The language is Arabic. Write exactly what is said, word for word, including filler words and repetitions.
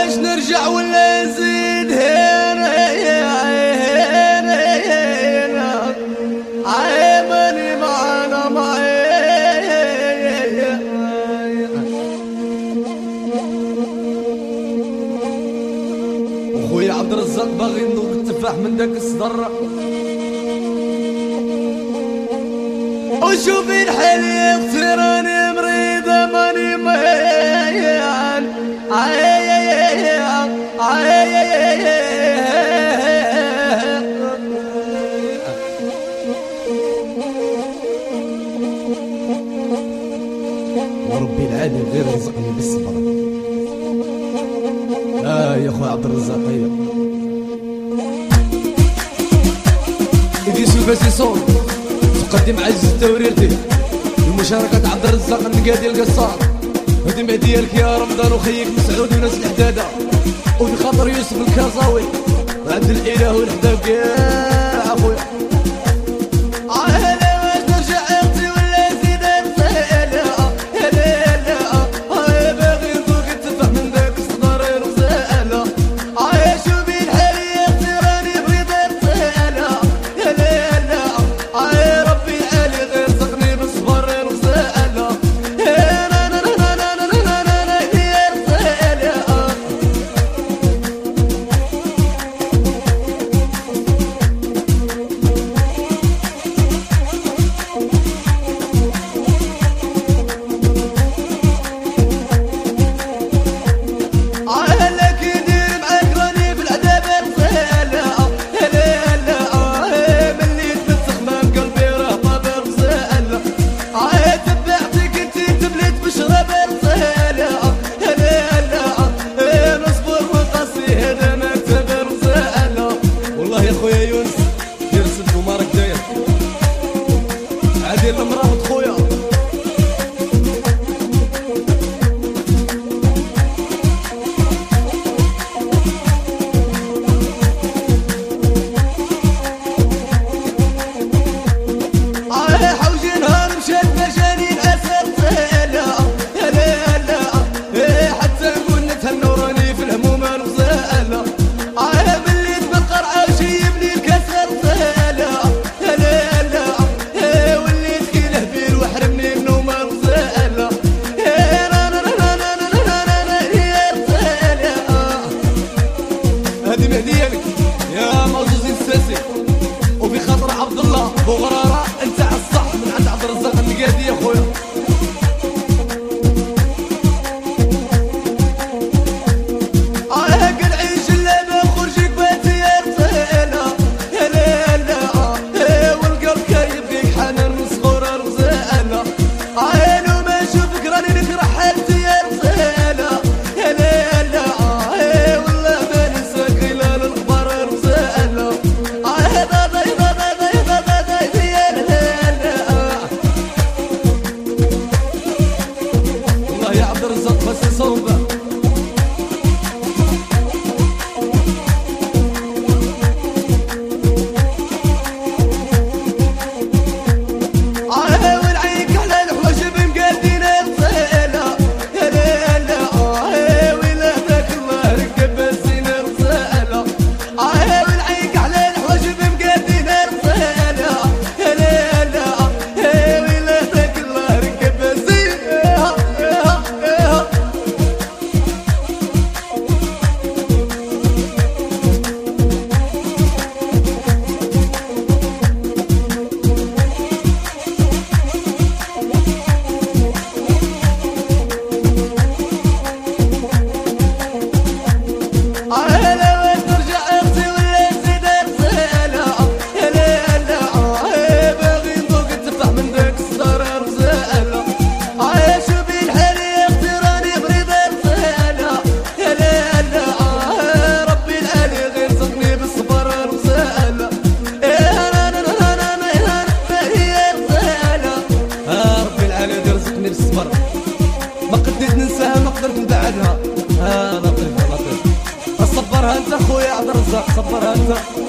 واش نرجع ولا نزيد هنا هنا هنا عيمني معانا معايا وخويا عبد الرزاق باغي نذوق التفاح من داك الصدر وشوفي الحالي اختراني مريضة ماني مهيان عايا عايا وربي العالي غير رزقني بالصبر. اه يا خويا عبد الرزاق هيا يدي سوفاسي صوت تقدم عز التوريرتي بمشاركة عبد الرزاق النقادي القصار. هدي مهدية لك يا رمضان وخيك مسعود وناس الحدادة وبخاطر يوسف الكازاوي وعبد الاله والحداق يا اخويا. بغرارة انت عالصح من عند عبد الرزاق النقادي يا خويا. اه قد عيش اللعبة خرجك باتي يا رزيلة يا ليلة اه والقلب كايب فيك حنان من صغور رزيلة اه لو ما اشوفك راني نكره حالتي يا رزيلة يا ليلة اه والله ما ننساك الا للخبر رزيلة اه بس صوبة اه والعيك على الحوش بمقادين رزيلة يا ليلة اه ولادك الله ركب الزينة رزيلة اه والعيك على الحوش بمقادين رزيلة يا ليلة اه ولادك الله ركب الزينة. ما قدرت ننساها ما قدرت نبعدها. ها لطيفة لطيفة صبرها انت خويا عبد الرزاق صبرها انت.